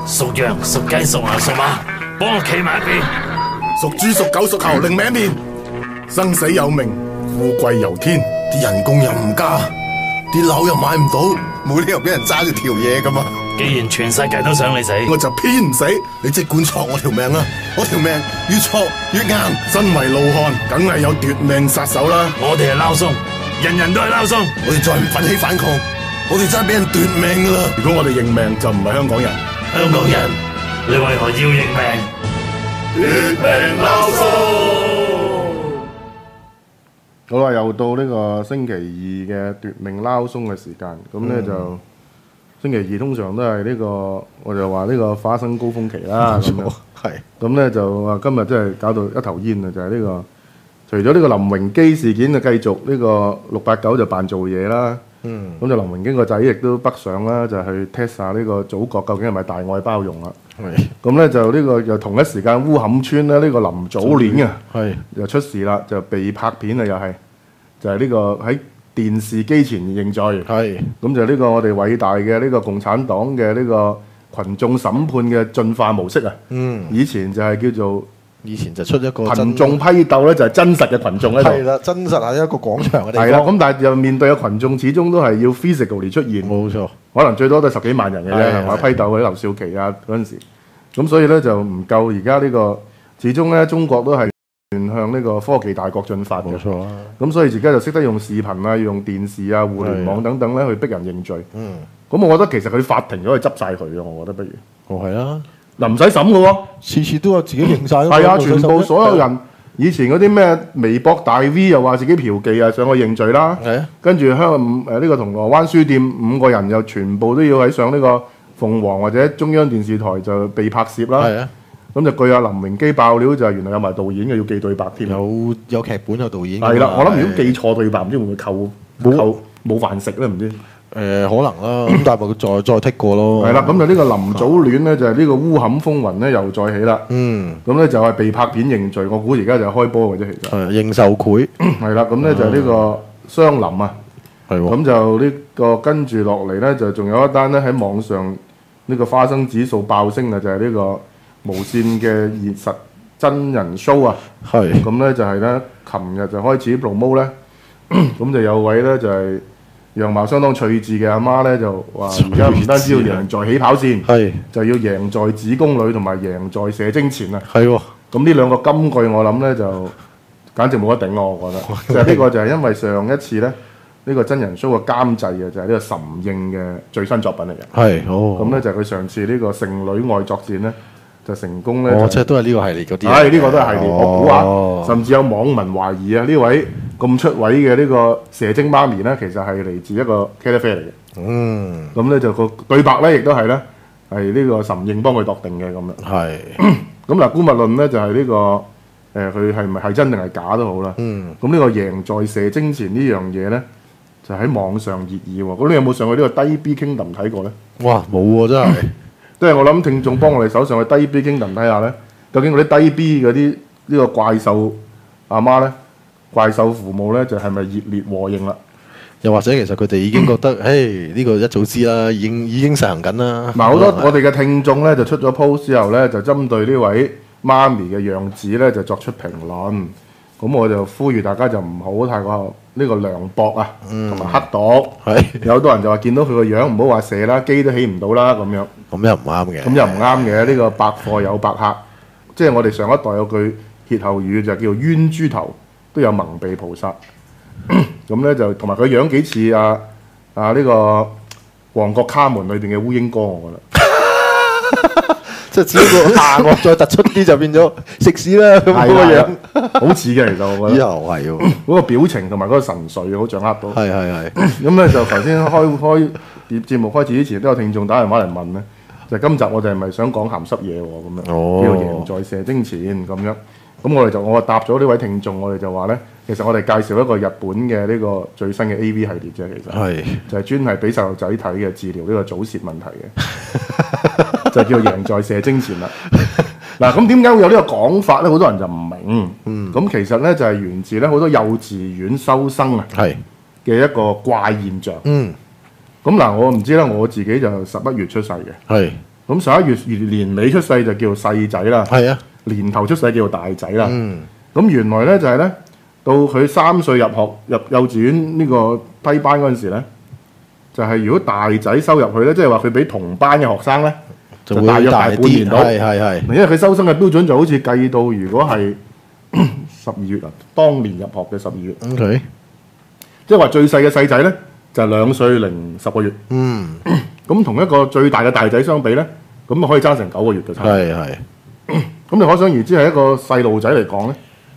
屬羊、屬雞、屬牛、屬馬，幫我企埋一邊。 屬豬、屬狗、屬猴，另命一面。生死有命，富貴由天。啲人工又唔加，啲樓又買唔到，冇理由俾人揸住條嘢噶嘛。 既然全世界都想你死， 我就偏唔死。你即管戳我條命啦，我條命越戳越硬。身為怒漢，梗係有奪命殺手啦。 我哋係撈鬆，人人都係撈鬆。 我哋再唔奮起反抗，我哋真係俾人奪命噶啦。如果我哋認命，就唔係香港人。 香港人，你為何要認命？ 奪命撈鬆。 好啦，又到呢個星期二嘅奪命撈鬆嘅時間，咁咧就星期二通常都係呢個，我就話呢個花生高峰期啦。咁樣係咁咧就話今日真係搞到一頭煙啊！就係呢個除咗呢個林榮基事件就繼續呢個689就扮做嘢啦。咁就林榮基個仔亦都北上啦，就去 test 下呢個祖國究竟係咪大愛包容啦。咁咧就呢個又同一時間烏坎村咧呢個林祖戀啊，又出事啦，就被拍片啊，又係就係呢個喺電視機前認罪。咁就呢個我哋偉大嘅呢個共產黨嘅呢個群眾審判嘅進化模式啊。以前就係叫做以前就出一個群眾批鬥咧，就係真實嘅群眾喺度。 係啦，真實係一個廣場嘅地方。 係啦，咁但係又面對嘅群眾，始終都係要 physically 出現。 冇錯， 可能最多都係10幾萬人嘅啫，係嘛？批鬥嗰啲劉少奇啊嗰陣時，咁所以咧就唔夠而家呢個。始終咧中國都係向呢個科技大國進發嘅。 冇錯啊。 咁所以而家就識得用視頻啊、用電視啊、互聯網等等咧去逼人認罪。咁我覺得其實佢法庭都可以執晒佢嘅，我覺得不如。 係啊。 嗱唔使審嘅喎， 次次都有自己認晒。 係啊，全部所有人以前嗰啲咩微博大 V 又話自己嫖妓啊，上去認罪啦。 係啊。 跟住呢個銅鑼灣書店5個人又全部都要喺上呢個鳳凰或者中央電視台就被拍攝啦。 係啊。 咁就據阿林榮基爆料就係原來有埋導演嘅，要記對白添。 有劇本有導演。 係啦，我諗如果記錯對白，唔知會唔會扣冇飯食咧？唔知。 可能啦，咁但係佢再剔過咯。 係啦，咁就呢個林祖戀咧，就係呢個烏坎風雲咧又再起啦。咁咧就係被拍片認罪，我估而家就係開波嘅啫，其實。 係認受賄。 係啦，咁咧就係呢個雙林啊。 係喎。 咁就呢個跟住落嚟咧，就仲有一單咧喺網上呢個花生指數爆升啊，就係呢個無線嘅現實真人 show 啊。 係。 咁咧就係咧，琴日就開始 promote 咧，咁就有位咧就係樣貌相當趣致嘅阿媽咧，就話而家唔單止要贏在起跑線，就要贏在子宮裏同埋贏在射精前啊！ 係喎，咁呢兩個金句我諗咧就簡直冇得頂咯，我覺得。就係呢個就係因為上一次咧呢個真人 show 嘅監製嘅就係呢個岑應嘅最新作品嚟嘅。 係， 咁咧就係佢上次呢個《剩女愛作戰》咧就成功咧。 即係都係呢個系列嗰啲。 係呢個都係系列，我估下，甚至有網民懷疑啊呢位咁出位嘅呢個射精媽咪咧，其實係嚟自一個茄喱啡嚟嘅。咁咧就個對白咧，亦都係咧係呢個岑應幫佢度定嘅咁樣。 係。 咁嗱，姑勿論咧就係呢個佢係咪係真定係假都好啦。咁呢個贏在射精前呢樣嘢咧，就喺網上熱議喎。咁你有冇上去呢個低 B Kingdom 睇過咧？ 哇，冇喎，真係。 即係我諗聽眾幫我哋手上去低 B Kingdom 睇下咧，究竟嗰啲低 B 嗰啲呢個怪獸阿媽咧？怪獸父母咧就係咪熱烈和應啦？ 又或者其實佢哋已經覺得，誒呢個一早知啦，已經實行緊啦。 嗱，好多我哋嘅聽眾咧就出咗 post 之後咧，就針對呢位媽咪嘅樣子咧就作出評論。咁我就呼籲大家就唔好太過呢個涼薄啊，同埋刻薄。有好多人就話見到佢個樣唔好話射啦，機都起唔到啦咁樣。 咁又唔啱嘅。 咁又唔啱嘅，呢個百貨有百客。即係我哋上一代有句歇後語就叫做冤豬頭都有蒙蔽菩薩，咁咧就同埋佢樣幾似呢個旺角卡門裏邊嘅烏蠅哥，我覺得， 即係只不過下顎再突出啲就變咗食屎啦咁嗰個樣， 好似嘅其實我覺得。 又係喎， 嗰個表情同埋嗰個神髓好掌握到。 係。 咁咧就頭先開節目開始之前都有聽眾打電話嚟問咧，就今集我哋係咪想講鹹濕嘢喎咁樣？叫贏在射精前咁樣。咁我答咗呢位聽眾，我哋就話咧，其實我哋介紹一個日本嘅呢個最新嘅 AV 系列啫，其實就係專係俾細路仔睇嘅，治療呢個早泄問題嘅，就叫贏在射精前啦。嗱，咁點解會有呢個講法咧？好多人就唔明。咁其實咧就係源自咧好多幼稚園收生啊嘅一個怪現象。咁嗱，我唔知啦，我自己就11月出世嘅。 咁11月年尾出世就叫做細仔啦， 係啊， 年頭出世叫做大仔啦。 嗯， 咁原來咧就係咧，到佢3歲入幼稚園呢個低班嗰陣時咧，就係、如果大仔收入去咧，即係話佢比同班嘅學生咧， 就會大約大啲， 半年到。 係， 因為佢收生嘅標準就好似計到，如果係12月啊，當年入學嘅12月， OK， 即係話最細嘅細仔咧就係2歲零10個月。 嗯， 咁同一個最大嘅大仔相比咧，咁可以爭成9個月嘅差。 係， 咁你可想而知係一個細路仔嚟講咧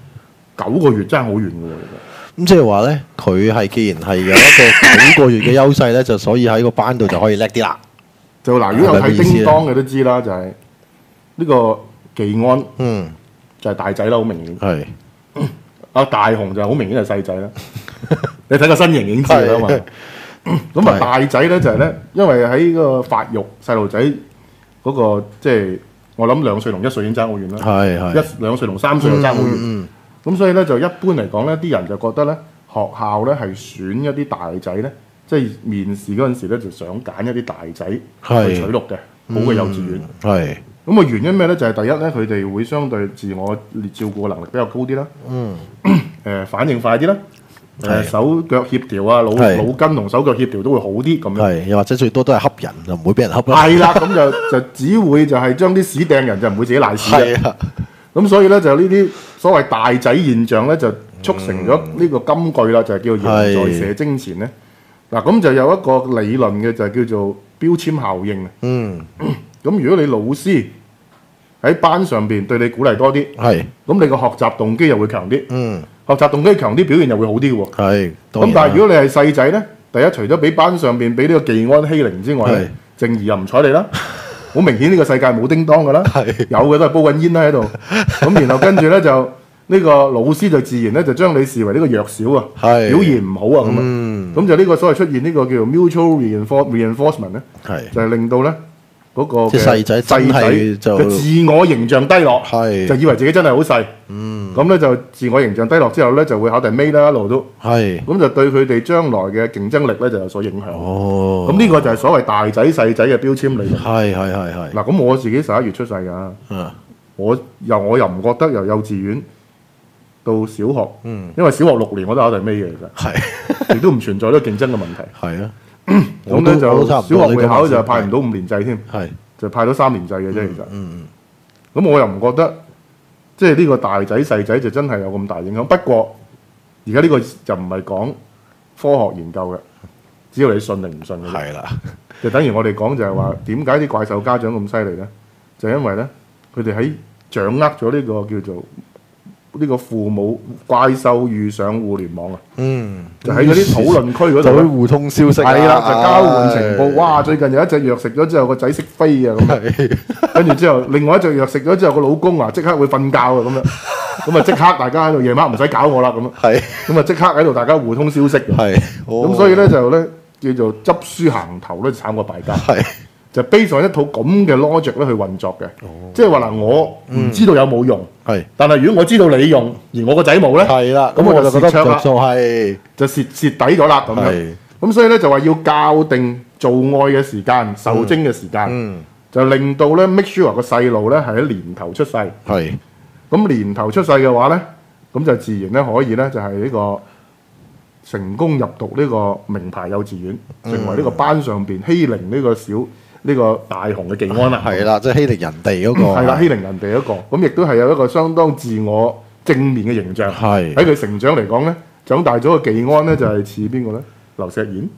，9個月爭好遠嘅喎。 咁即係話咧，佢係既然係有一個9個月嘅優勢咧，就所以喺個班度就可以叻啲啦。 就嗱，如果有睇係咪咁意思叮當嘅都知啦，就係呢個技安嗯， 就係大仔啦，好明顯。 係， 阿大雄就好明顯係細仔啦。你睇個身形已經知啦嘛。咁啊， 係大仔咧就係咧，因為喺個發育細路仔嗰個即係我諗2歲同1歲已經爭好遠啦。 係， 2歲同3歲又爭好遠。 嗯， 咁所以咧就一般嚟講咧，啲人就覺得咧學校咧係選一啲大仔咧，即係面試嗰陣時咧就想揀一啲大仔去取錄嘅好嘅幼稚園。 係， 咁啊原因咩咧？就係、第一咧，佢哋會相對自我照顧嘅能力比較高啲啦。反應快啲啦。 係手腳協調啊， 係腦筋同手腳協調都會好啲咁樣。 係，又或者最多都係恰人，就唔會俾人恰啦。 係啦，咁就只會就係將啲屎掟人，就唔會自己賴屎啦。 係啊， 咁所以咧就呢啲所謂大仔現象咧，就促成咗呢個金句啦，就係叫做贏在射精前咧。嗱，咁就有一個理論嘅，就係叫做標籤效應啊。 嗯， 咁如果你老師喺班上邊對你鼓勵多啲， 係， 咁你個學習動機又會強啲， 嗯， 學習動機強啲，表現又會好啲嘅喎。 係。 咁但係如果你係細仔咧，第一除咗俾班上邊俾呢個技安欺凌之外咧，靜兒又唔睬你啦。好明顯呢個世界冇叮當㗎啦，有嘅都係煲緊煙啦喺度。咁然後跟住咧就呢個老師就自然咧就將你視為呢個弱小啊， 係表現唔好啊咁啊。咁就呢個所謂出現呢個叫做 mutual reinforcement 咧， 係就係令到咧嗰個即係細仔真係就嘅自我形象低落， 係就以為自己真係好細。咁咧就自我形象低落之後咧就會考第尾啦，一路都。 係， 咁就對佢哋將來嘅競爭力咧就有所影響。 哦， 咁呢個就係所謂大仔細仔嘅標籤理論。 係， 嗱，咁我自己11月出世㗎， 啊， 我又唔覺得由幼稚園到小學，因為小學6年我都考第尾嘅，其係， 實亦都唔存在呢個競爭嘅問題。 係啊， 咁咧就我都差小學唔多會考就派唔呢到5年制添， 係， 就派到3年制嘅啫。其實，咁我又唔覺得即係呢個大仔細仔就真係有咁大影響。不過而家呢個就唔係講科學研究嘅，只要你信定唔信嘅啫。 係啦， 就等於我哋講就係話點解啲怪獸家長咁犀利咧？就係因為咧，佢哋喺掌握咗呢個叫做呢個父母怪獸遇上互聯網啊，就喺嗰啲討論區嗰度咧， 就會互通消息啊， 係啦，就交換情報。哇！最近有一隻藥食咗之後個仔識飛啊咁樣，跟住之後另外一隻藥食咗之後個老公啊即刻會瞓覺啊咁樣，咁啊即刻大家喺度夜晚唔使搞我啦咁樣， 係， 咁啊即刻喺度大家互通消息嘅。 係， 咁所以咧就咧叫做執輸行頭咧，慘過敗家。 係， 就 base 上一套咁嘅 logic 咧去運作嘅，即係話嗱，我唔知道有冇用， 係， 但係如果我知道你用，而我個仔冇咧， 係啦， 咁我就覺得蝕啦就係， 就蝕底咗啦咁樣係。 咁所以咧就話要校定做愛嘅時間、受精嘅時間，就令到咧 make sure 個細路咧係喺年頭出世。 係， 咁年頭出世嘅話咧，咁就自然咧可以咧就係呢個成功入讀呢個名牌幼稚園，成為呢個班上邊欺凌呢個大雄嘅技安啦。 係啦，即係欺凌人哋嗰個， 係啦，欺凌人哋一個，咁亦都係有一個相當自我正面嘅形象。 係喺佢成長嚟講咧，長大咗個技安咧就係似邊個咧？劉錫賢。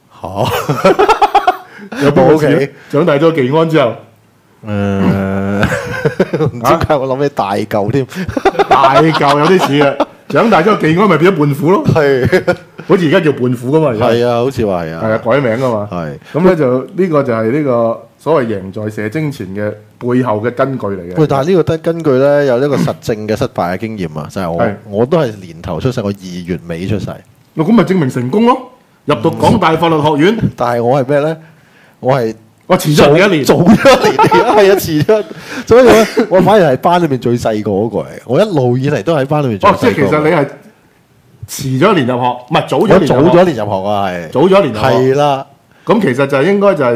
有邊個似咧？長大咗技安之後， 唔知點解我諗起大嚿添， 大嚿有啲似啊！長大咗個技安咪變咗胖虎咯， 係， 好似而家叫胖虎噶嘛，而家係啊，好似話係啊， 係啊，改名噶嘛。 係。 咁咧就呢個就係呢個所謂贏在射精前嘅背後嘅根據嚟嘅。 喂，但係呢個根據咧有一個實證嘅失敗嘅經驗啊，就係係我都係年頭出世，我2月尾出世， 咁咪證明成功咯！入讀港大法律學院， 但係我係咩咧？我係我遲咗你一年。 早咗一年，係啊，遲咗，所以咧，我反而係班裏面最細個嗰個嚟。我一路以嚟都喺班裏面最細個。 即係其實你係遲咗一年入學，唔係早咗一年入學。 早咗一年入學啊，係早咗一年入學。 係啦， 咁其實就應該就係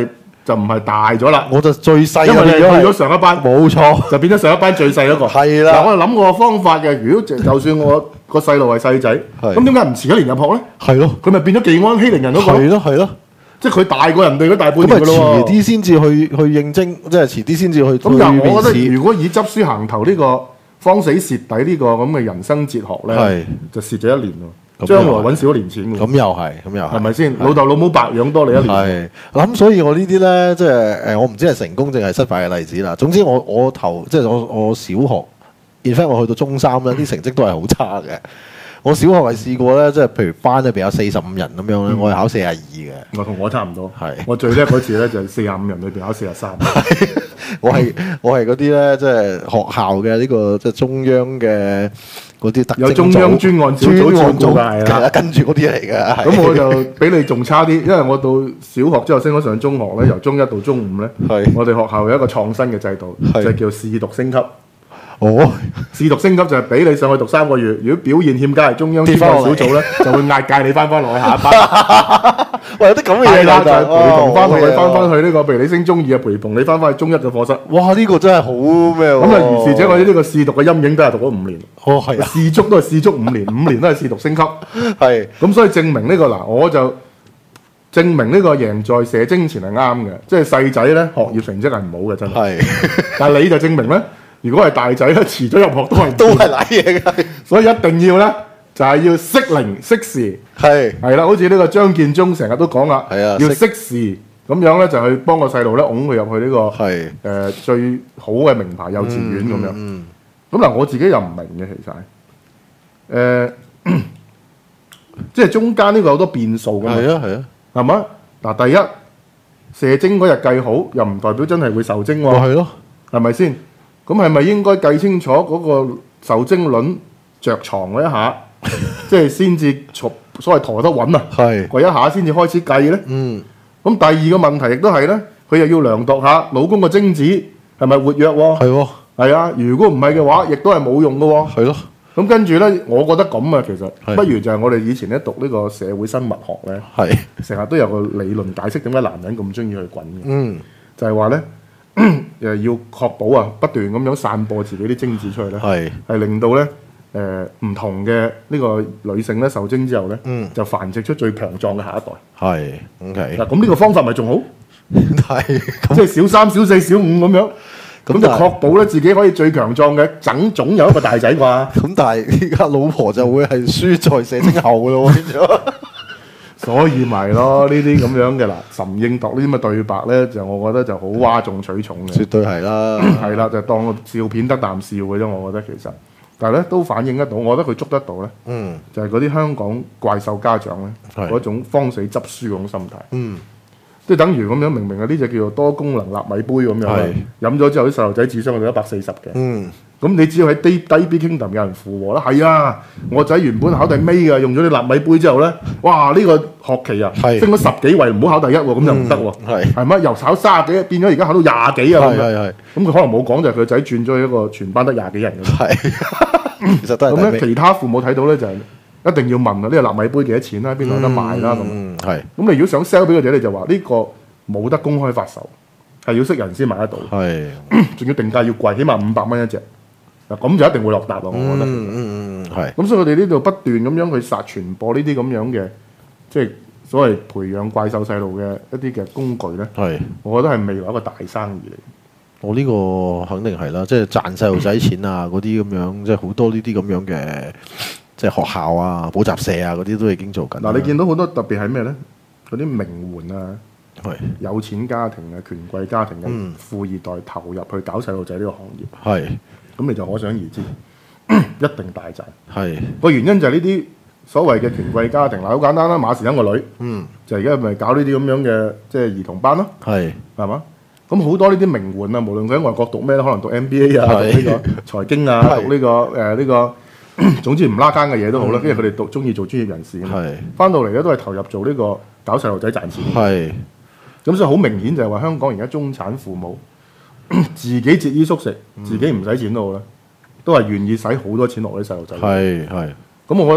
就唔係大咗啦， 我就最細啊， 因為你係去咗變係上一班， 冇錯， 就變咗上一班最細嗰個。 係啦嗱，我係諗過個方法嘅。如果就算我個細路係細仔， 係咁點解唔遲一年入學咧？ 係咯， 佢咪變咗技安欺凌人嗰個咯？ 係咯，係咯。 即係佢大過人哋嗰大半咁咪年㗎咯喎。 遲啲先至去應徵，即係遲啲先至去咁但係我覺得， 面試。 如果以執輸行頭呢個方死蝕底呢個咁嘅人生哲學咧係， 就蝕咗一年喎， 咁將來又係揾少一年錢喎， 咁又係，咁又係， 係咪先？老豆老母白養多你一年， 係，咁所以我呢啲咧，即係我唔知係成功定係失敗嘅例子啦。總之我即係我小學，in fact 我去到中三咧，啲成績都係好差嘅。我小學係試過咧，即係譬如班裏邊有45人咁樣咧，我係考42嘅。 我同我差唔多， 係我最叻嗰次咧就係45人裏邊考43， 我係嗰啲咧，即係學校嘅呢個即係中央嘅嗰啲特徵組有中央專案小組照顧㗎係啦係啦，跟住嗰啲嚟嘅。係咁我就比你仲差啲，因為我到小學之後升咗上中學咧，由中一到中五咧， 係我哋學校有一個創新嘅制度， 係就係叫試讀升級。 哦， 試讀升級就係俾你上去讀3個月，如果表現欠佳，係中央專案小組咧就會嗌界你翻落去下一班。 喂，有啲咁嘅嘢係啦， 㗎就係陪同翻落去， 哦翻去呢個，譬如你升中2啊，陪同你翻去中一嘅課室。 哇！呢個真係好咩喎？ 咁啊，如是者我哋呢個試讀嘅陰影都係讀咗5年， 哦，係啊， 試足都係試足5年，5年都係試讀升級。 係咁所以證明呢個嗱，我就證明呢個贏在射精前係啱嘅，即係細仔咧學業成績係唔好嘅真係。 係但係你就證明咧，如果係大仔咧，遲咗入學都係都係賴嘢嘅， 所以一定要咧就係要適齡適時。 係係啦，好似呢個張建宗成日都講啦， 係啊要適時咁樣咧，就去幫個細路咧，擁佢入去呢個係最好嘅名牌幼稚園咁樣。 嗯咁嗱，我自己又唔明嘅，其實即係中間呢個有好多變數㗎嘛， 係啊係啊， 係嘛？嗱，第一射精嗰日計好，又唔代表真係會受精喎， 咪係咯， 係咪先？咁係咪應該計清楚嗰個受精卵着床嗰一下，即係先至所謂陀得穩啊？ 係嗰一下先至開始計咧。 嗯咁第二個問題亦都係咧，佢又要量度下老公個精子係咪活躍喎？ 係喎係啊，如果唔係嘅話，亦都係冇用嘅喎。 係咯， 咁跟住咧，我覺得咁啊，其實係不如就係我哋以前咧讀呢個社會生物學咧， 係成日都有個理論解釋點解男人咁中意去滾嘅， 嗯就係話咧要確保啊不斷咁樣散播自己啲精子出去咧， 係令到咧唔同嘅呢個女性咧受精之後咧，就繁殖出最強壯嘅下一代。 係 OK， 嗱，咁呢個方法咪仲好？ 係即係小3、小4、小5咁樣，咁就但係確保咧自己可以最強壯嘅，總有一個大仔啩。 咁，但係依家老婆就會係輸在射精後嘅咯喎，變咗所以咪咯，呢啲咁樣嘅嗱，岑應鐸呢啲咁嘅對白咧，就我覺得就好嘩眾取寵嘅。 絕對係啦， 係啦，就當個笑片得啖笑嘅啫。我覺得其實，但係咧都反映得到，我覺得佢捉得到咧， 嗯就係嗰啲香港怪獸家長咧係嗰種慌死執輸嗰種心態。 嗯即係等於咁樣，明明係呢只叫做多功能納米杯咁樣啦係， 飲咗之後啲細路仔智商去到140嘅。 嗯咁你只要喺低 B Kingdom 有人附和啦，係啊，我仔原本考第尾嘅，用咗啲納米杯之後咧，哇！呢、個學期啊， 係升咗10幾位，唔好考第一喎，咁就唔得喎。 係係咪？由考30幾變咗而家考到20幾啊咁樣。 係係係咁佢可能冇講就係佢個仔轉咗去一個全班得20幾人嘅。 係，其實都係咁咧， 第尾其他父母睇到咧就係一定要問啊，呢個納米杯幾多錢啦？邊度有得賣啦咁。 係咁你如果想 sell 俾佢哋，你就話呢個冇得公開發售，係要識人先買得到， 係仲要定價要貴，起碼500蚊一隻。嗱咁就一定會落搭咯，我覺得。 係咁所以我哋呢度不斷咁樣去殺傳播呢啲咁樣嘅，即係所謂培養怪獸細路嘅一啲嘅工具咧， 係。 我覺得係未來一個大生意嚟。 我呢個肯定係啦，即係賺細路仔錢啊，嗰啲咁樣，即係好多呢啲咁樣嘅，即係學校啊、補習社啊嗰啲都已經做緊。 嗱，你見到好多特別係咩咧？嗰啲名媛啊、 係有錢家庭啊、權貴家庭嘅富二代投入去搞細路仔呢個行業， 係咁你就可想而知，一定大賺。 係個原因就係呢啲所謂嘅權貴家庭，嗱好簡單啦，馬時亨個女，就而家咪搞呢啲咁樣嘅即係兒童班咯， 係係嘛？咁好多呢啲名媛啊，無論佢喺外國讀咩咧，可能讀 MBA 啊，讀係呢個財經啊， 係讀呢個呢個，總之唔拉更嘅嘢都好啦，因為佢哋中意做專業人士， 係翻到嚟咧都係投入做呢個搞細路仔賺錢。 係咁所以好明顯就係話香港而家中產父母自己節衣縮食，自己唔使錢都好啦，都係願意使好多錢落啲細路仔。 係係咁我覺得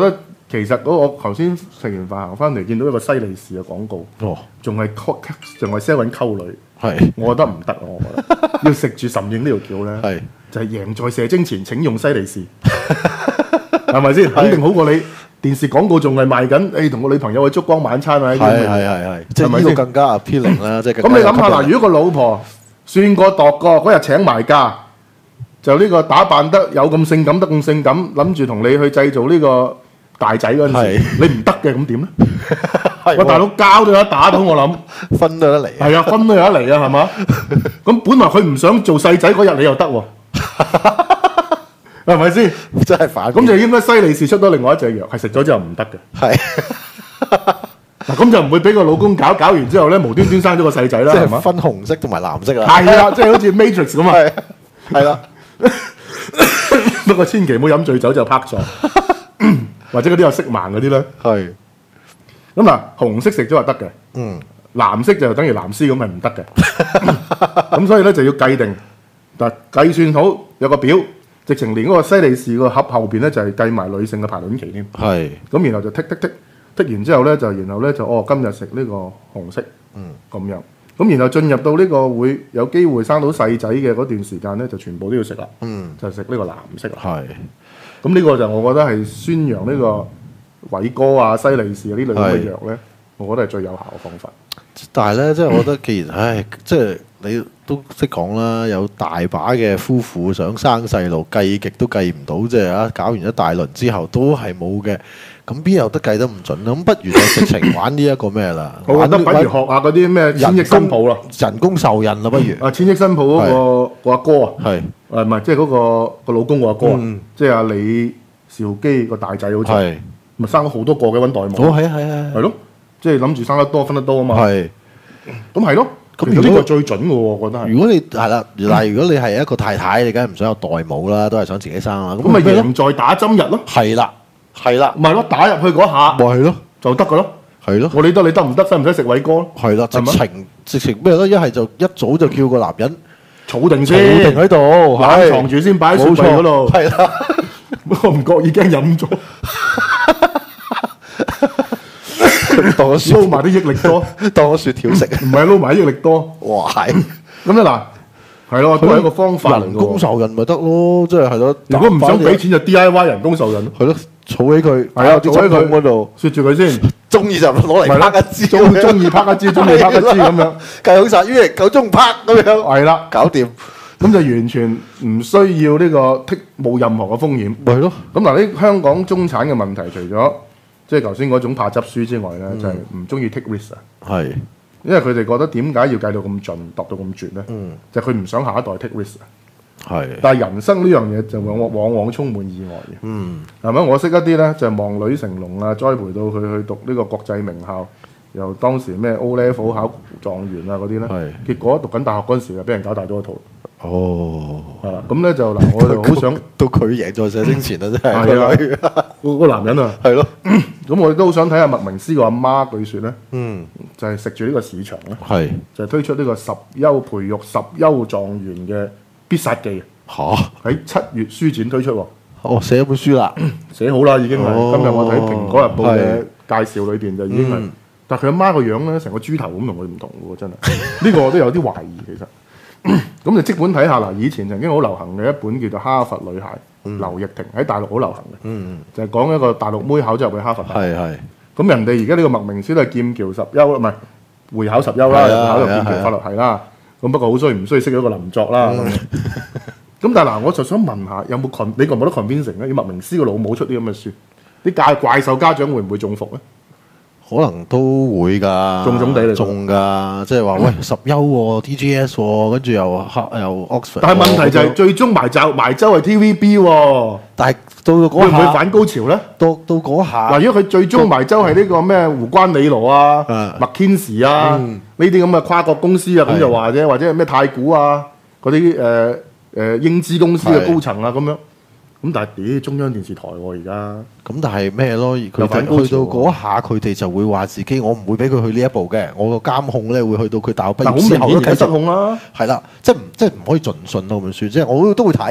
其實嗰個我頭先食完飯行翻嚟，見到一個西利士嘅廣告， 哦， 仲係 sell 緊溝女， 係我覺得唔得啊！我覺得要食住岑應呢條橋咧， 係就係贏在射精前請用西利士，係咪先？肯定好過你電視廣告仲係賣緊，誒同個女朋友去燭光晚餐啊！呢啲係，即係呢個更加 appealing 啦，即係咁你諗下嗱，如果個老婆算過度過嗰日請埋假，就呢個打扮得有咁性感得咁性感，諗住同你去製造呢個大仔嗰陣時，你唔得嘅咁點咧？喂，大佬交都有得打到，我諗分都有得嚟， 係啊，分都有得嚟啊，係嘛？咁本來佢唔想做細仔嗰日，你又得喎，係咪先？ 真係反。 咁就應該西利士出多另外一隻藥，係食咗之後唔得嘅。 係嗱，咁就唔會俾個老公搞完之後咧，無端端生咗個細仔啦，係嘛？ 即係分紅色同埋藍色啦。 係啦，即係好似 Matrix 咁啊。 係啦， 不過千祈唔好飲醉酒就拍咗，或者嗰啲有色盲嗰啲咧。 係咁嗱，紅色食咗就得嘅，藍色就等於藍絲咁係唔得嘅。咁所以咧就要計定，但計算好有個表，直情連嗰個西利士個盒後邊咧就係計埋女性嘅排卵期添。 係咁然後就剔完之後咧然後咧就今日食呢個紅色，咁樣。咁然後進入到呢個會有機會生到細仔嘅嗰段時間咧，就全部都要食啦。就食呢個藍色啦。 係。 咁呢個就我覺得係宣揚呢個偉哥啊、西利士啊呢類咁嘅藥咧，我覺得係最有效嘅方法。 但係咧，即係我覺得，既然即係你都識講啦，有大把嘅夫婦想生細路，計極都計唔到，即係搞完一大輪之後都係冇嘅。咁邊有得計得唔準啊？咁不如就直情玩呢一個咩啦？ 我覺得不如學下嗰啲咩千億新抱啦， 人工受孕啦，不如。 千億新抱嗰個阿哥啊， 係唔係即係嗰個老公個阿哥啊，即係阿李兆基個大仔好似， 係咪生咗好多個嘅溫代母。 係係咯，即係諗住生得多分得多啊嘛。係，咁係咯。咁如果呢個最準嘅喎，我覺得係。如果你係啦，但係如果你係一個太太，你梗係唔想有代母啦，都係想自己生啦。 咁咪贏在打針日咯。 係啦。係啦， 咪咯，打入去嗰下， 咪係咯， 就得噶咯， 係咯。 我理得你得唔得？使唔使食偉哥？ 係啦，直情咩咯？一係就一早就叫個男人儲定先，儲定喺度，冷藏住先，擺喺雪櫃嗰度。係啦，我唔覺已經飲咗， 當我撈埋啲益力多， 當我雪條食， 唔係撈埋益力多。 哇，係咁咧嗱。係咯，都係一個方法嚟嘅。 人工受孕咪得咯，即係咯。 如果唔想俾錢就 DIY 人工受孕。係咯， 儲起佢， 係啊，儲喺佢嗰度， 雪住佢先。 中意就攞嚟拍一支， 中意拍一支，中意拍一支咁樣。 計好晒，於係夠鐘拍咁樣。 係啦， 搞掂。 咁就完全唔需要呢個冇任何嘅風險。 係咯。 咁嗱，呢香港中產嘅問題，除咗即係頭先嗰種怕執輸之外咧，就係唔中意 take risk 啊。係。因為佢哋覺得點解要計到咁盡、度到咁絕咧？就係佢唔想下一代 take risk 啊。係。但係人生呢樣嘢就往往充滿意外嘅。係咪？我識一啲咧，就係望女成龍啊，栽培到佢去讀呢個國際名校，由當時咩 O Level 考狀元啊嗰啲咧。係。結果讀緊大學嗰陣時就俾人搞大咗個肚。哦。係啦，咁咧就嗱，我就好想到佢贏在射精前啊！真係。 係啊。個男人啊。係咯。咁我亦都好想睇下麥明詩個阿媽據說咧，就係食住呢個市場咧，係就係推出呢個十優培育十優狀元嘅必殺技。嚇！喺7月書展推出喎。 哦，寫一本書啦， 寫好啦已經係。今日我睇《蘋果日報》嘅介紹裏邊就已經係，但係佢阿媽個樣咧，成個豬頭咁同佢唔同嘅喎，真係。呢個我都有啲懷疑其實。咁就即管睇下啦。以前曾經好流行嘅一本叫做《哈佛女孩》，劉奕婷喺大陸好流行嘅，就係講一個大陸妹考咗入去哈佛大學。係。咁人哋而家呢個麥明詩都係劍橋10優，唔係會考10優啦，考入劍橋法律系啦。咁不過好衰唔衰識咗個林作啦。咁但係嗱，我就想問下，有冇你覺唔覺得 convincing 咧？要麥明詩個老母出啲咁嘅書，啲怪獸家長會唔會中伏咧？ 可能都會㗎，中地嚟中㗎，即係話喂10優喎 TGS 喎，跟住又 Oxford。但係問題就係最終埋州係 TVB 喎。但係到嗰下會唔會反高潮咧？到嗰下嗱，如果佢最終埋州係呢個咩胡關里羅啊、麥堅時啊呢啲咁嘅跨國公司啊，咁就話啫，或者係咩太古啊嗰啲英資公司嘅高層啊咁樣。咁但係中央電視台喎而家，咁但係咩咯？佢去到嗰下，佢哋就會話自己，我唔會俾佢去呢一步嘅。我個監控咧會去到佢大學畢業之後都繼續控啦。係啦，即係唔可以盡信咯本書，即係我都會睇，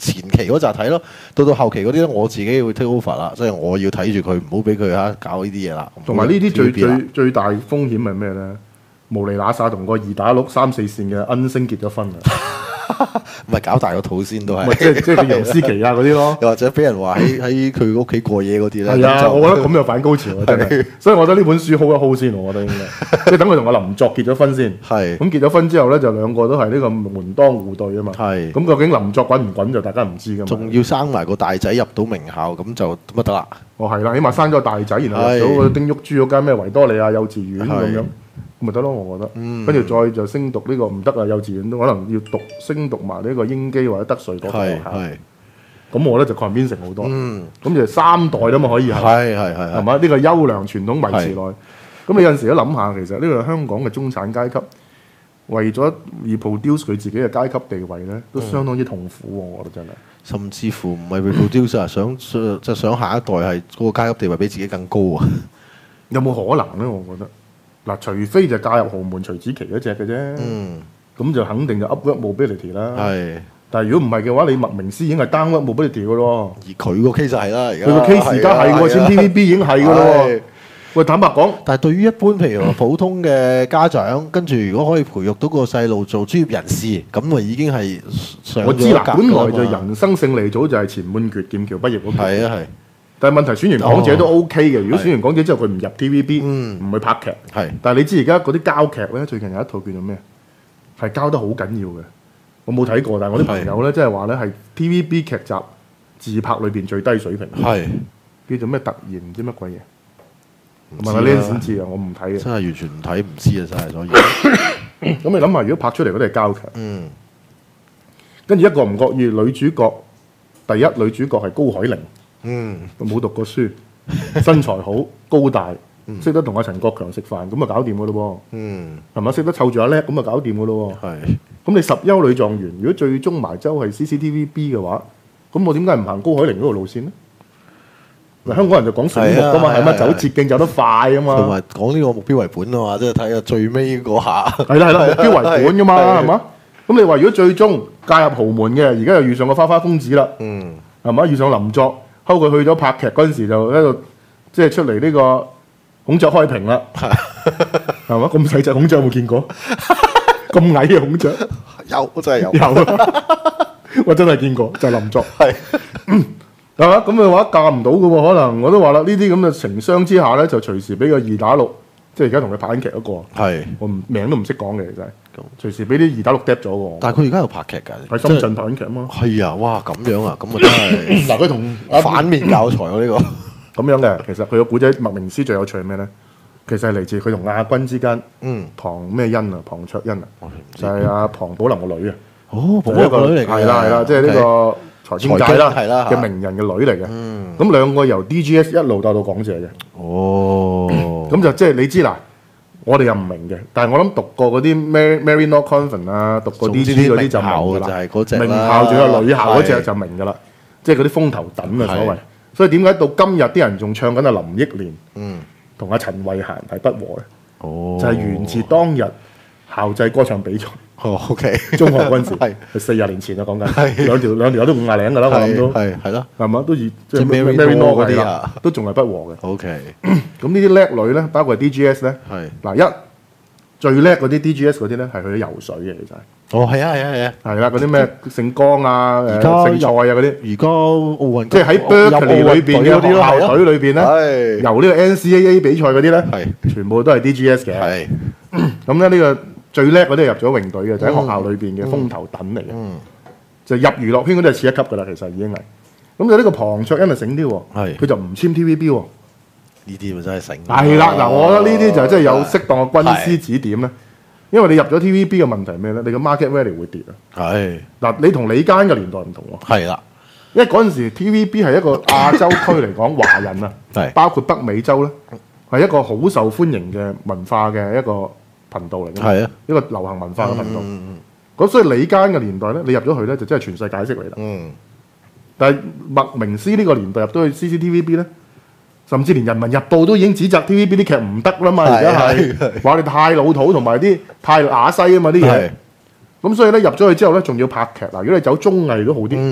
前期嗰集睇咯，到後期嗰啲咧，我自己會 take over 啦，即係我要睇住佢，唔好俾佢搞呢啲嘢啦。 同埋呢啲最大風險係咩咧？無厘喇沙同個二打六3、4線嘅恩星結咗婚啊！ 唔係搞大個肚先都係， 即係佢楊思琦啊嗰啲咯， 又或者俾人話喺佢屋企過夜嗰啲咧。 係啊，我覺得咁又反高潮啊，真係。所以我覺得呢本書 hold 一 hold 先，我覺得應該即係等佢同阿林作結咗婚先。 係咁結咗婚之後咧，就兩個都係呢個門當戶對啊嘛。 係咁究竟林作滾唔滾就大家唔知噶嘛。 仲要生埋個大仔入到名校，咁就乜得啦。 哦係啦，起碼生咗個大仔，然後入到個丁玉珠嗰間咩維多利亞幼稚園咁樣。咪得咯，我覺得。跟住再就升讀呢個唔得啊，幼稚園都可能要升讀埋呢個英基或者德萃嗰個學校。咁我覺得就 convince 好多。咁就3代都嘛可以係。係嘛？呢個優良傳統維持內。咁你有陣時都諗下，其實呢個香港嘅中產階級為咗 reproduce 佢自己嘅階級地位咧，都相當之痛苦喎。我覺得真係。 甚至乎唔係 reproduce 啊，想下一代係嗰個階級地位比自己更高啊。 有冇可能咧？我覺得。嗱，除非就嫁入豪門徐子淇嗰隻嘅啫，咁就肯定就 upward mobility 啦。係，但係如果唔係嘅話，你麥明詩已經係 downward mobility 嘅咯。而佢個 case 係啦，而家佢個 case 而家係喎，簽 TVB 已經係嘅咯。喂，坦白講，但係對於一般譬如話普通嘅家長，跟住如果可以培育到個細路做專業人士，咁咪已經係上咗格。我知啦，本來就人生勝利組就係錢滿傑劍橋畢業嗰個。係啊係。但係問題選完港姐都 OK 嘅，如果選完港姐之後佢唔入 TVB，唔去拍劇，但係你知而家嗰啲交劇咧，最近有一套叫做咩？係交得好緊要嘅，我冇睇過，但係我啲朋友咧，即係話咧係 TVB 劇集自拍裏邊最低水平，叫做咩突然唔知乜鬼嘢。問下呢先知啊，我唔睇嘅。真係完全唔睇唔知啊，真係所以。咁你諗下，如果拍出嚟嗰啲係交劇，跟住一個唔覺意女主角，第一女主角係高海寧。冇讀過書，身材好，高大，識得同阿陳國強食飯，咁就搞掂噶咯喎。係咪？識得湊住阿叻，咁就搞掂噶咯喎。咁你十優女狀元，如果最終埋周係 CCTVB 嘅話，咁我點解唔行高海寧嗰條路線呢？嗱，香港人就講醒目噶嘛，係咪走捷徑走得快啊嘛？同埋講呢個目標為本啊嘛，即係睇下最尾嗰下。係啦，目標為本噶嘛，係嘛？咁你話如果最終嫁入豪門嘅，而家又遇上個花花公子啦，係咪？遇上林作。後佢去咗拍劇嗰陣時，就喺度即係出嚟呢個孔雀開屏啦，係嘛？咁細隻孔雀有冇見過？咁矮嘅孔雀有，真係有，我真係見過，就係林作，係嘛？咁嘅話嫁唔到嘅喎，可能我都話啦，呢啲咁嘅情傷之下咧，就隨時俾個2打6，即係而家同佢拍緊劇嗰個，係我名都唔識講嘅，其實隨時俾啲2打6 drop 咗喎。但係佢而家有拍劇㗎，喺深圳拍緊劇啊嘛。係啊，哇咁樣啊，咁啊真係嗱，佢同反面教材喎呢個咁樣嘅。其實佢個古仔麥明詩最有趣係咩咧？其實係嚟自佢同亞軍之間，龐咩欣啊，龐卓欣啊，就係阿龐寶林個女啊。哦，寶林個女嚟㗎，係啦，即係呢個財經界啦嘅名人嘅女嚟嘅。咁兩個由 DGS 一路帶到港姐嘅。哦，咁就即係你知啦。我哋又唔明嘅，但係我諗讀過嗰啲 Maryknoll Convent 啊，讀過 DG 嗰啲就明㗎啦。名校仲有女校嗰隻就明㗎啦，即係嗰啲風頭躉啊所謂。所以點解到今日啲人仲唱緊阿林憶蓮同阿陳慧嫻係不和咧？哦，就係源自當日校際歌唱比賽。哦 ，OK， 中學嗰陣時係40年前啊，講緊兩條都50零㗎啦，我諗都係咯，係嘛？都即係 Maryknoll 嗰啲啊，都仲係不和嘅。OK。咁呢啲叻女咧，包括 DGS 咧，嗱最叻嗰啲 DGS 嗰啲咧，係去咗游水嘅，其實係。哦，係啊，係啦，嗰啲咩姓江啊、姓蔡啊嗰啲。而家奧運即係喺 Berkeley 裏邊嘅學校隊裏邊咧，由呢個 NCAA 比賽嗰啲咧，全部都係 DGS 嘅。係。咁咧呢個最叻嗰啲入咗泳隊嘅，就喺學校裏邊嘅風頭躉嚟嘅。就入娛樂圈嗰啲係次一級㗎啦，其實已經係。咁就呢個龐卓欣係醒啲喎，佢就唔簽 TVB 喎。呢啲咪真係醒。係啦，嗱，我覺得呢啲就真係有適當嘅軍師指點咧。因為你入咗 TVB 嘅問題係咩咧？你個 market value 會跌啊。係。嗱，你同李嘉欣嘅年代唔同喎。係啦。因為嗰陣時 TVB 係一個亞洲區嚟講，華人啊，包括北美洲咧，係一個好受歡迎嘅文化嘅一個頻道嚟嘅。係啊。一個流行文化嘅頻道。咁所以李嘉欣嘅年代咧，你入咗去咧，就真係全世界識嚟啦。但係麥明詩呢個年代入到去 CCTVB 咧。甚至連《人民日報》都已經指責 TVB 啲劇唔得啦嘛，而家係話你太老土同埋啲太亞西啊嘛啲嘢。咁所以咧入咗去之後咧，仲要拍劇嗱。如果你走綜藝都好啲，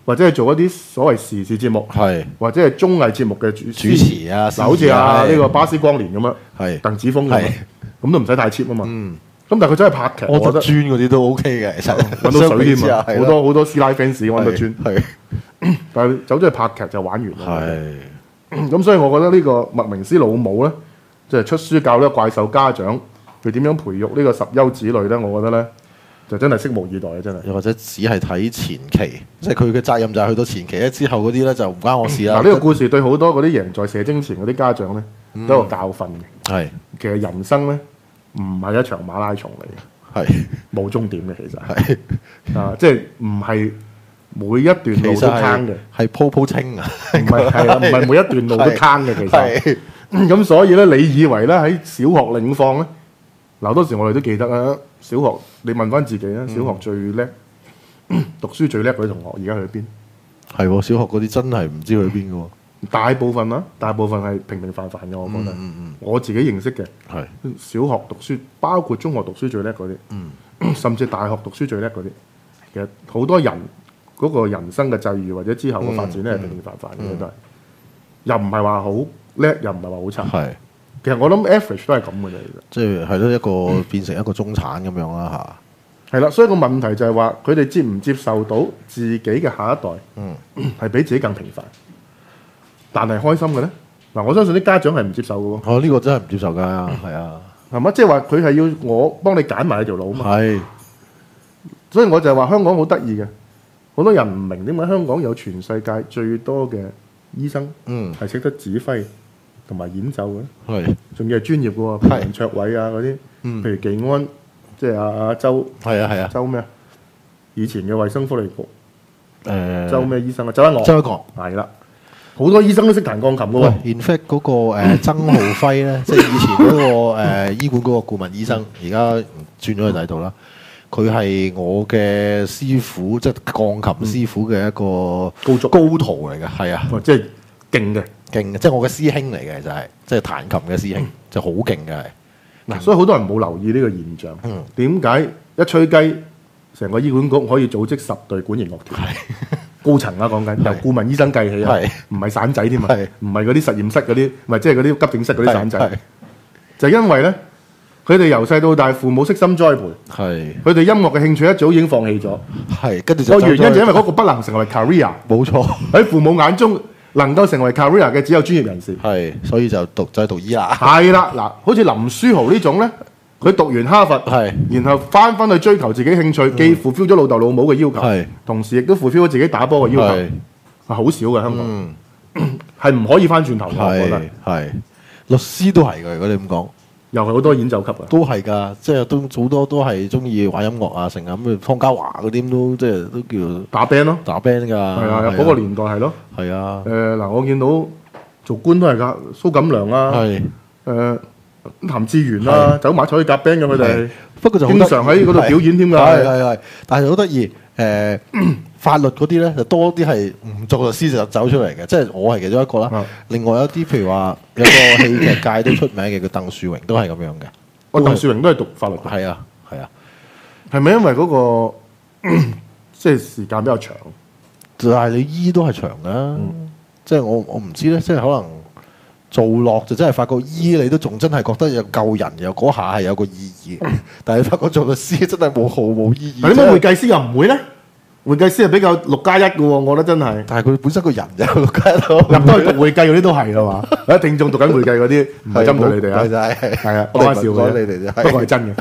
或者係做一啲所謂時事節目， 係或者係綜藝節目嘅主主持啊， 嗱，好似呢個巴斯光年咁樣， 係鄧子峰咁係樣，咁都唔使太 cheap 啊嘛。 嗯， 咁但係佢真係拍劇， 柯德我覺得專嗰啲都 OK 嘅，其實揾到水添啊， 係好多好多師奶 fans 揾到專， 係但係走咗去拍劇就玩完啦。 係咁所以我覺得呢個麥明詩老母咧，即係出書教呢個怪獸家長佢點樣培育呢個十優子女咧，我覺得咧就真係拭目以待啊！真係。 又或者只係睇前期，即係佢嘅責任就係去到前期咧，之後嗰啲咧就唔關我事啦。 嗱，呢個故事對好多嗰啲贏在射精前嗰啲家長咧，都有個教訓嘅。 係其實人生咧唔係一場馬拉松嚟嘅， 係冇終點嘅其實係， 啊，即係唔係每一段其實路都坑嘅， 係鋪鋪清啊， 唔係係啦，唔係每一段路都坑嘅其實。 係咁所以咧，你以為咧喺小學領放咧？嗱，好多時我哋都記得啊，小學你問翻自己啦，小學最叻、讀書最叻嗰啲同學而家去邊？ 係喎，小學嗰啲真係唔知去邊嘅喎。 大部分啦，大部分係平平凡凡嘅，我覺得。我自己認識嘅， 係小學讀書，包括中學讀書最叻嗰啲，甚至大學讀書最叻嗰啲，其實好多人嗰個人生嘅際遇或者之後嘅發展咧係平平凡凡嘅都係，又唔係話好叻，又唔係話好差。 係， 其實我諗 average 都係咁嘅啫，其實。 即係咯，一個變成一個中產咁樣啦係啦，所以個問題就係話佢哋接唔接受到自己嘅下一代，係比自己更平凡，但係開心嘅咧。嗱，我相信啲家長係唔接受嘅喎， 嚇。呢個真係唔接受㗎，係啊， 係嘛？即係話佢係要我幫你揀埋一條路嘛。 係所以我就係話香港好得意嘅，好多人唔明點解香港有全世界最多嘅醫生，係識得指揮同埋演奏嘅， 係仲要係專業嘅喎，譬如梁卓偉啊嗰啲，譬如技安，即係阿周啊， 周咩啊？以前嘅衛生福利局誒周咩醫生啊？周一岳周一國。 係啦，好多醫生都識彈鋼琴嘅喂喎。 ，in fact 嗰個曾浩輝咧，即係以前嗰個醫管嗰個顧問醫生，而家轉咗去第二度啦。佢係我嘅師傅，即係鋼琴師傅嘅一個高徒嚟嘅，係啊， 哦即係勁嘅。 勁嘅，即係我嘅師兄嚟嘅，就係即係彈琴嘅師兄，就好勁嘅係。 嗱，所以好多人冇留意呢個現象。點解一吹雞，成個醫管局可以組織10隊管弦樂團？高層啊，講緊由顧問醫生計起啊，唔係散仔添啊，唔係嗰啲實驗室嗰啲，唔係即係嗰啲急症室嗰啲散仔。就因為咧，佢哋由細到大，父母悉心栽培，佢哋音樂嘅興趣一早已經放棄咗。 跟住個原因就因為嗰個不能成為 career。 冇錯， 喺父母眼中，能夠成為 career 嘅只有專業人士。 所以就讀醫啦。 係啦，嗱，好似林書豪呢種咧，佢讀完哈佛，然後翻去追求自己興趣，既 fulfill 咗老豆老母嘅要求，同時亦都 fulfill 咗自己打波嘅要求，係好少嘅香港，係唔可以翻轉頭嘅。我覺得係律師都係嘅，如果你咁講。 又係好多演奏級啊， 都係㗎，即係都好多都係中意玩音樂啊，成咁嘅湯家華嗰啲都即係都叫打 band 咯， 打 band 㗎。係啊，嗰個年代係咯。 係啊。 嗱，我見到做官都係㗎，蘇錦良啦，譚志源啦，走馬賽去夾 band 嘅佢哋。不過就經常喺嗰度表演添㗎。 係，但係好得意。法律嗰啲咧就多啲係唔做律師就走出嚟嘅，即係我係其中一個啦。另外一啲譬如話有個戲劇界都出名嘅叫鄧樹榮，都係咁樣嘅。 鄧樹榮都係讀法律。 係啊， 係咪因為嗰個即係時間比較長？ 但係你醫都係長㗎，即係我唔知咧，即係可能做落就真係發覺醫你都仲真係覺得有救人，又嗰下係有個意義。但係發覺做律師真係毫無意義。 點解會計師又唔會咧？會計師係比較6+1嘅喎，我覺得真係。 但係佢本身個人就6+1， 入到去讀會計嗰啲都係㗎嘛。有啲聽眾讀緊會計嗰啲，唔係針對你哋啊。係啊，講下笑嘅， 你哋不過係真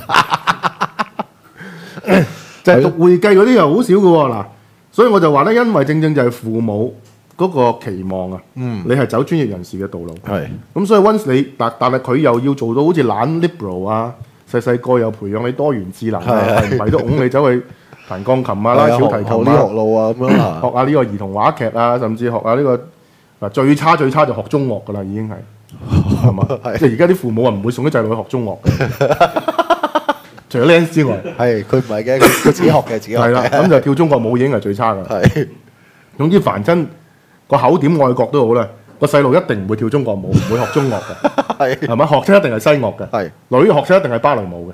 嘅。就係讀會計嗰啲又好少嘅喎嗱，所以我就話咧，因為正正就係父母嗰個期望啊，你係走專業人士嘅道路。咁所以 once 你但係佢又要做到好似懶 liberal 啊，細個又培養你多元智能啊，唔係都拱你走去彈鋼琴啊、拉小提琴啊、 學路啊咁樣學下呢個兒童話劇啊，甚至學下呢個嗱最差就學中樂㗎啦，已經係嘛？即係而家啲父母啊唔會送啲仔女去學中樂嘅，除咗 Lance 之外， 佢唔係嘅，佢自己學嘅，自己學嘅。 係啦，咁就跳中國舞已經係最差㗎。係，總之凡親個口點愛國都好啦，個細路一定唔會跳中國舞，唔會學中樂嘅，係咪？學親一定係西樂嘅，女學親一定係芭蕾舞嘅。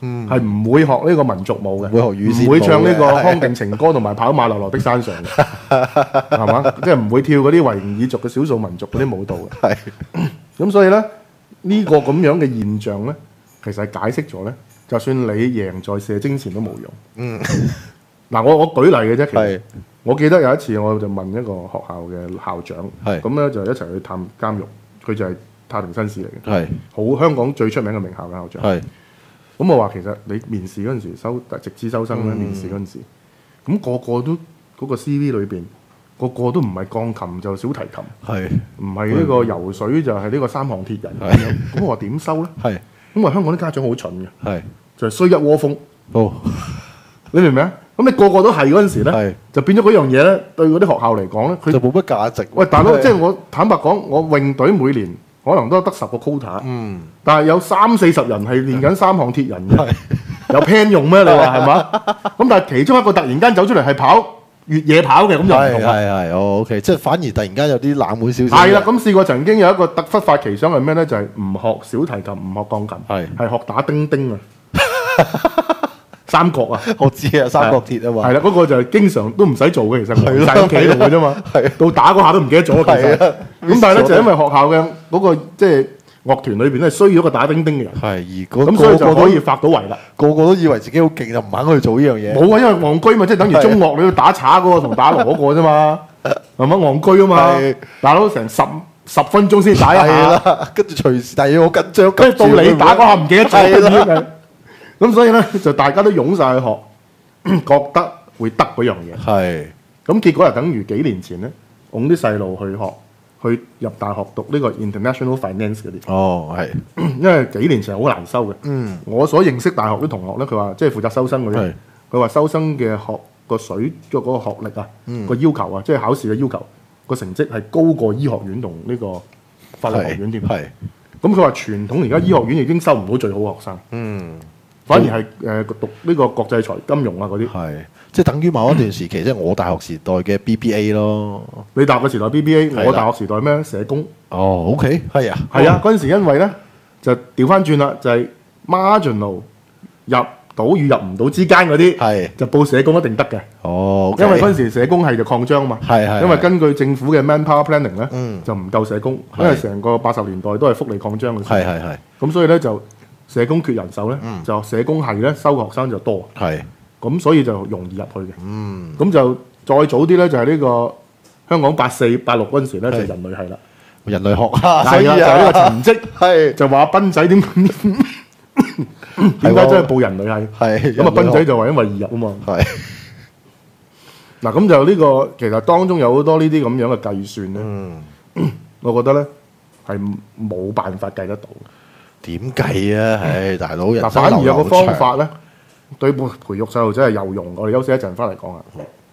係唔會學呢個民族舞嘅， 唔會學與善舞嘅唔會唱呢個康定情歌同埋跑馬流落的山上嘅，係嘛？即係唔會跳嗰啲維吾爾族嘅少數民族嗰啲舞蹈嘅。 係咁所以咧，呢個咁樣嘅現象咧，其實係解釋咗咧，就算你贏在射精前都冇用。嗱，我舉例嘅啫，其實係我記得有一次我就問一個學校嘅校長， 係咁咧就一齊去探監獄，佢就係太平紳士嚟嘅， 係好香港最出名嘅名校嘅校長。 係咁我話其實你面試嗰陣時直資收生咧，面試嗰陣時，咁個個都嗰個 CV 裏邊，個個都唔係鋼琴就小提琴， 係唔係呢個游水就係呢個三項鐵人咁樣。咁我話點收咧？ 係咁話香港啲家長好蠢嘅， 係就係衰一窩蜂。 哦你明唔明啊？咁你個個都係嗰陣時係咧，就變咗嗰樣嘢咧，對嗰啲學校嚟講咧，佢就冇乜價值。 喂大佬，即係我坦白講，我泳隊每年可能都得10個 quota，但係有30-40人係練緊三項鐵人嘅，有 plan 用咩？你話係嘛？咁但係其中一個突然間走出嚟係跑越野跑嘅，咁就唔係同啦。 係係哦 OK，即係反而突然間有啲冷門少少。 係啦，咁試過曾經有一個突發奇想係咩咧？就係唔學小提琴，唔學鋼琴，係學打叮叮啊！三角啊！ 我知啊，三角鐵啊嘛。 係啦，嗰個就係經常都唔使做嘅，其實唔喺屋企度嘅啫嘛。到打嗰下都唔記得咗，其實。咁但係咧，就因為學校嘅嗰個即係樂團裏邊咧，需要一個打叮叮嘅人。 係而咁所以就可以發到圍啦。 個個都以為自己好勁，就唔肯去做呢樣嘢。 冇啊，因為戇居嘛，即係等於中樂你要打叉嗰個同打鑼嗰個啫嘛，係咪戇居啊嘛？大佬成十分鐘先打一下， 跟住隨時，但係好緊張， 跟住到你打嗰下唔記得咗。咁所以咧，就大家都湧晒去學，覺得會得嗰樣嘢。 係。 咁結果係等於幾年前咧，拱啲細路去學，去入大學讀呢個 international finance 嗰啲。 哦，係。 因為幾年前好難收嘅。我所認識大學啲同學咧，佢話即係負責收生嗰啲，佢話收生嘅學個水嗰個學歷啊，個要求啊，即係考試嘅要求，個成績係高過醫學院同呢個法律學院添。 係。 咁佢話傳統而家醫學院已經收唔到最好學生。反而係讀呢個國際財金融啊嗰啲， 係即係等於某一段時期，即係我大學時代嘅 BBA 咯。 你大學時代 BBA，我大學時代咩社工？ 哦，OK，係啊， 係啊，嗰陣時因為咧就調翻轉啦，就係 marginal 入到與入唔到之間嗰啲， 係就報社工一定得嘅。 哦， 因為嗰陣時社工係就擴張嘛， 係因為根據政府嘅 manpower planning 咧，就唔夠社工，因為成個80年代都係福利擴張嘅時候， 係， 咁所以咧就。社工缺人手咧，就社工系咧收學生就多， 係咁所以就容易入去嘅。咁就再早啲咧，就係呢個香港84、86嗰陣時咧，就人類系啦， 人類學啊， 係啦，就係呢個成績， 係就話斌仔點解真係報人類系？ 係咁啊，斌仔就話因為易入啊嘛。 係嗱，咁就呢個其實當中有好多呢啲咁樣嘅計算咧，我覺得咧係冇辦法計得到。 點計啊？唉，大佬，人生反而有個流流長方法咧，對培育細路仔係有用。我哋休息一陣，翻嚟講下。